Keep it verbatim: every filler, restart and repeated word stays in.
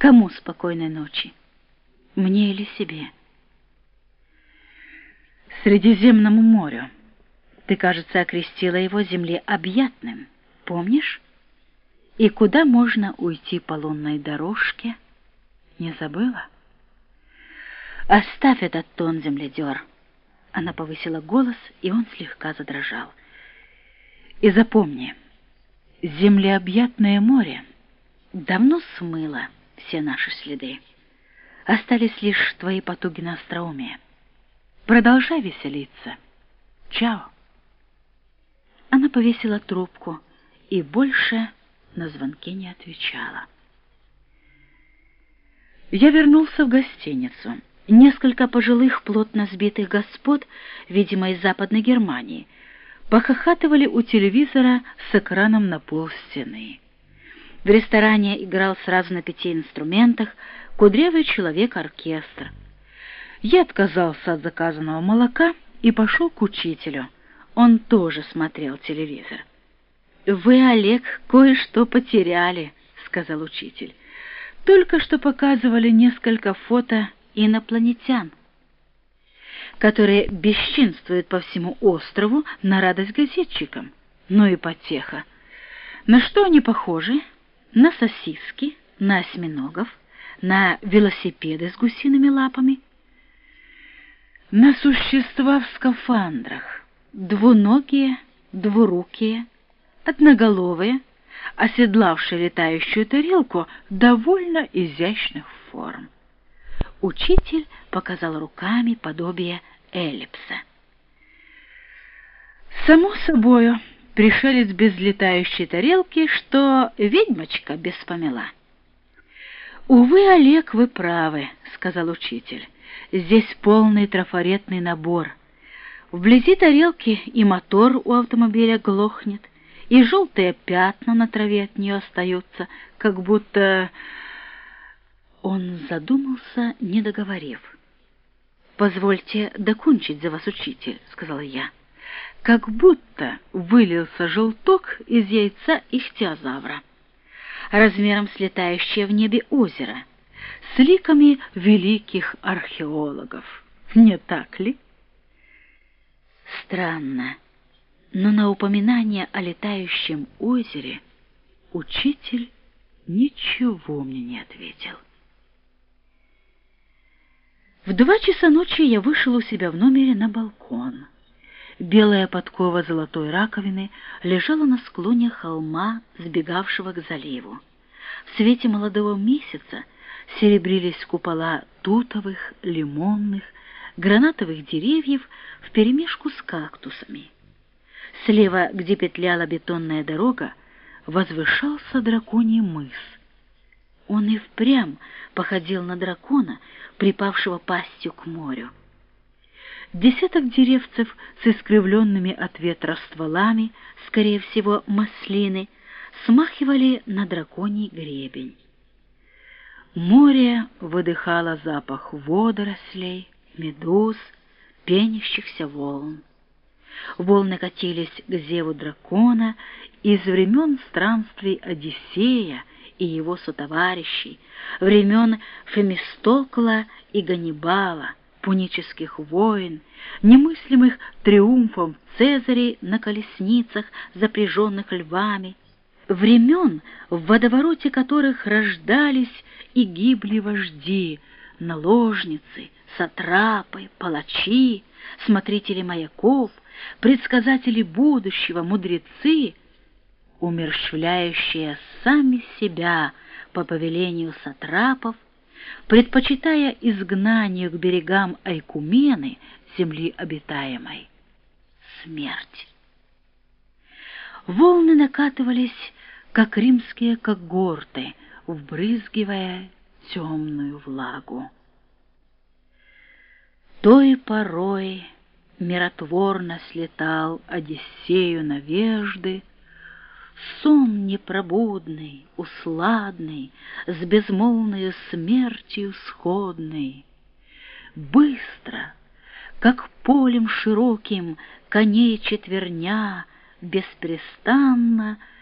Кому спокойной ночи? Мне или себе? Средиземному морю. Ты, кажется, окрестила его землеобъятным, помнишь? И куда можно уйти по лунной дорожке? Не забыла? Оставь этот тон, земледер. Она повысила голос, и он слегка задрожал. И запомни, землеобъятное море давно смыло все наши следы. Остались лишь твои потуги на остроумие. Продолжай веселиться. Чао. Она повесила трубку и больше на звонки не отвечала. Я вернулся в гостиницу. Несколько пожилых, плотно сбитых господ, видимо, из Западной Германии, похохатывали у телевизора с экраном на полстены. В ресторане играл сразу на пяти инструментах кудрявый человек-оркестр. Я отказался от заказанного молока и пошел к учителю. Он тоже смотрел телевизор. «Вы, Олег, кое-что потеряли», — сказал учитель. «Только что показывали несколько фото инопланетян, которые бесчинствуют по всему острову на радость газетчикам. Ну и потеха. На что они похожи? На сосиски, на осьминогов, на велосипеды с гусиными лапами, на существа в скафандрах, двуногие, двурукие, одноголовые, оседлавшие летающую тарелку довольно изящных форм. Учитель показал руками подобие эллипса. Само собою, пришелец без летающей тарелки, что ведьмочка без помела. «Увы, Олег, вы правы», — сказал учитель. «Здесь полный трафаретный набор. Вблизи тарелки и мотор у автомобиля глохнет, и желтые пятна на траве от нее остаются, как будто...» Он задумался, не договорив. «Позвольте докончить за вас, учитель», — сказала я. «Как будто вылился желток из яйца ихтиозавра, размером с летающее в небе озеро, с ликами великих археологов. Не так ли?» Странно, но на упоминание о летающем озере учитель ничего мне не ответил. В два часа ночи я вышел у себя в номере на балкон. Белая подкова золотой раковины лежала на склоне холма, сбегавшего к заливу. В свете молодого месяца серебрились купола тутовых, лимонных, гранатовых деревьев вперемешку с кактусами. Слева, где петляла бетонная дорога, возвышался драконий мыс. Он и впрямь походил на дракона, припавшего пастью к морю. Десяток деревцев с искривленными от ветра стволами, скорее всего, маслины, смахивали на драконий гребень. Море выдыхало запах водорослей, медуз, пенящихся волн. Волны катились к зеву дракона из времен странствий Одиссея и его сотоварищей, времен Фемистокла и Ганнибала, пунических войн, немыслимых триумфов Цезарей на колесницах, запряженных львами, времен, в водовороте которых рождались и гибли вожди, наложницы, сатрапы, палачи, смотрители маяков, предсказатели будущего, мудрецы, умерщвляющие сами себя по повелению сатрапов, предпочитая изгнанию к берегам Айкумены, земли обитаемой, смерть. Волны накатывались, как римские когорты, вбрызгивая темную влагу. Той порой миротворно слетал Одиссею на вежды, сон непробудный, усладный, с безмолвною смертью сходный. Быстро, как полем широким, коней четверня беспрестанно